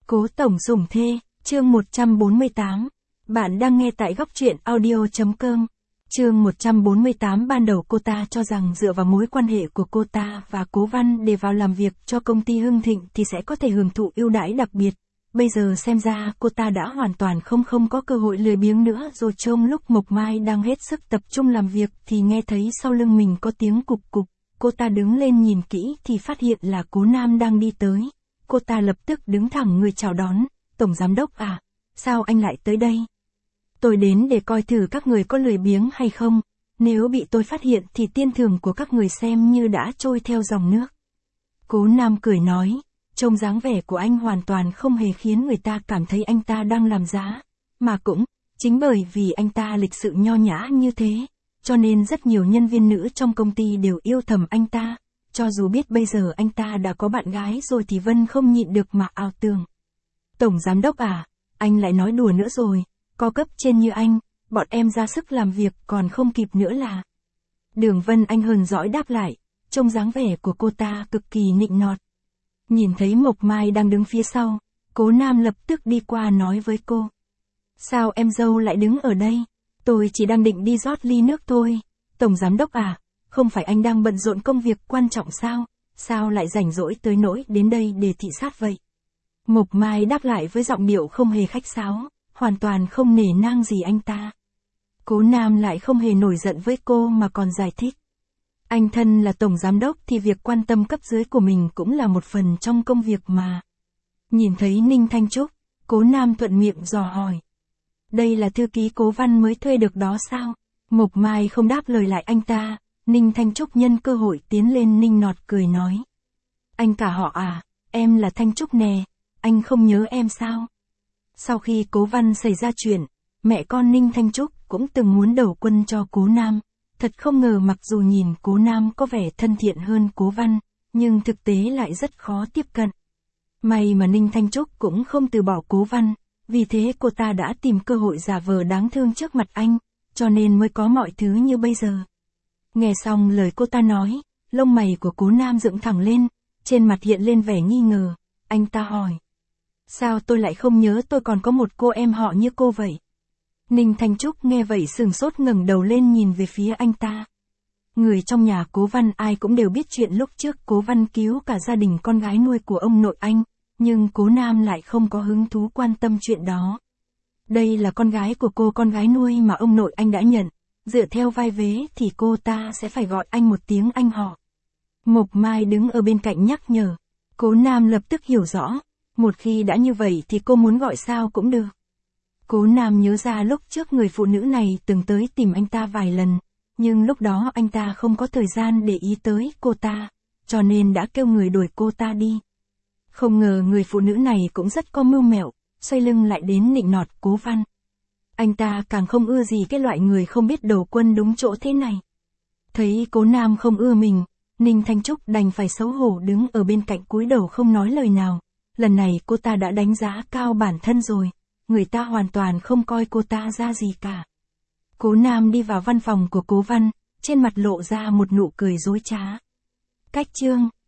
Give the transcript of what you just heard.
Cố tổng sủng thê, chương 148. Bạn đang nghe tại góc truyện audio.com. Chương 148. Ban đầu cô ta cho rằng dựa vào mối quan hệ của cô ta và Cố Văn để vào làm việc cho công ty Hưng Thịnh thì sẽ có thể hưởng thụ ưu đãi đặc biệt. Bây giờ xem ra cô ta đã hoàn toàn không có cơ hội lười biếng nữa rồi. Trong lúc Mộc Mai đang hết sức tập trung làm việc thì nghe thấy sau lưng mình có tiếng cục cục. Cô ta đứng lên nhìn kỹ thì phát hiện là Cố Nam đang đi tới. Cô ta lập tức đứng thẳng người chào đón. Tổng giám đốc à, sao anh lại tới đây? Tôi đến để coi thử các người có lười biếng hay không. Nếu bị tôi phát hiện thì tiền thưởng của các người xem như đã trôi theo dòng nước. Cố Nam cười nói, trông dáng vẻ của anh hoàn toàn không hề khiến người ta cảm thấy anh ta đang làm giá. Mà cũng, chính bởi vì anh ta lịch sự nho nhã như thế, cho nên rất nhiều nhân viên nữ trong công ty đều yêu thầm anh ta. Cho dù biết bây giờ anh ta đã có bạn gái rồi thì Vân không nhịn được mà ảo tưởng. Tổng giám đốc à, anh lại nói đùa nữa rồi, có cấp trên như anh, bọn em ra sức làm việc còn không kịp nữa là. Đường Vân Anh hờn dỗi đáp lại, trông dáng vẻ của cô ta cực kỳ nịnh nọt. Nhìn thấy Mộc Mai đang đứng phía sau, Cố Nam lập tức đi qua nói với cô. Sao em dâu lại đứng ở đây? Tôi chỉ đang định đi rót ly nước thôi. Tổng giám đốc à, không phải anh đang bận rộn công việc quan trọng sao? Sao lại rảnh rỗi tới nỗi đến đây để thị sát vậy? Mộc Mai đáp lại với giọng điệu không hề khách sáo, hoàn toàn không nể nang gì anh ta. Cố Nam lại không hề nổi giận với cô mà còn giải thích. Anh thân là tổng giám đốc thì việc quan tâm cấp dưới của mình cũng là một phần trong công việc mà. Nhìn thấy Ninh Thanh Trúc, Cố Nam thuận miệng dò hỏi. Đây là thư ký Cố Văn mới thuê được đó sao? Mộc Mai không đáp lời lại anh ta. Ninh Thanh Trúc nhân cơ hội tiến lên nịnh nọt cười nói. Anh cả họ à, em là Thanh Trúc nè, anh không nhớ em sao? Sau khi Cố Văn xảy ra chuyện, mẹ con Ninh Thanh Trúc cũng từng muốn đầu quân cho Cố Nam. Thật không ngờ mặc dù nhìn Cố Nam có vẻ thân thiện hơn Cố Văn, nhưng thực tế lại rất khó tiếp cận. May mà Ninh Thanh Trúc cũng không từ bỏ Cố Văn, vì thế cô ta đã tìm cơ hội giả vờ đáng thương trước mặt anh, cho nên mới có mọi thứ như bây giờ. Nghe xong lời cô ta nói, lông mày của Cố Nam dựng thẳng lên, trên mặt hiện lên vẻ nghi ngờ. Anh ta hỏi. Sao tôi lại không nhớ tôi còn có một cô em họ như cô vậy? Ninh Thanh Trúc nghe vậy sừng sốt ngẩng đầu lên nhìn về phía anh ta. Người trong nhà Cố Văn ai cũng đều biết chuyện lúc trước Cố Văn cứu cả gia đình con gái nuôi của ông nội anh, nhưng Cố Nam lại không có hứng thú quan tâm chuyện đó. Đây là con gái của cô, con gái nuôi mà ông nội anh đã nhận. Dựa theo vai vế thì cô ta sẽ phải gọi anh một tiếng anh họ. Mộc Mai đứng ở bên cạnh nhắc nhở. Cố Nam lập tức hiểu rõ. Một khi đã như vậy thì cô muốn gọi sao cũng được. Cố Nam nhớ ra lúc trước người phụ nữ này từng tới tìm anh ta vài lần. Nhưng lúc đó anh ta không có thời gian để ý tới cô ta. Cho nên đã kêu người đuổi cô ta đi. Không ngờ người phụ nữ này cũng rất có mưu mẹo. Xoay lưng lại đến nịnh nọt Cố Văn. Anh ta càng không ưa gì cái loại người không biết đầu quân đúng chỗ thế này. Thấy Cố Nam không ưa mình, Ninh Thanh Trúc đành phải xấu hổ đứng ở bên cạnh cúi đầu không nói lời nào. Lần này cô ta đã đánh giá cao bản thân rồi, người ta hoàn toàn không coi cô ta ra gì cả. Cố Nam đi vào văn phòng của Cố Văn, trên mặt lộ ra một nụ cười dối trá. Cách chương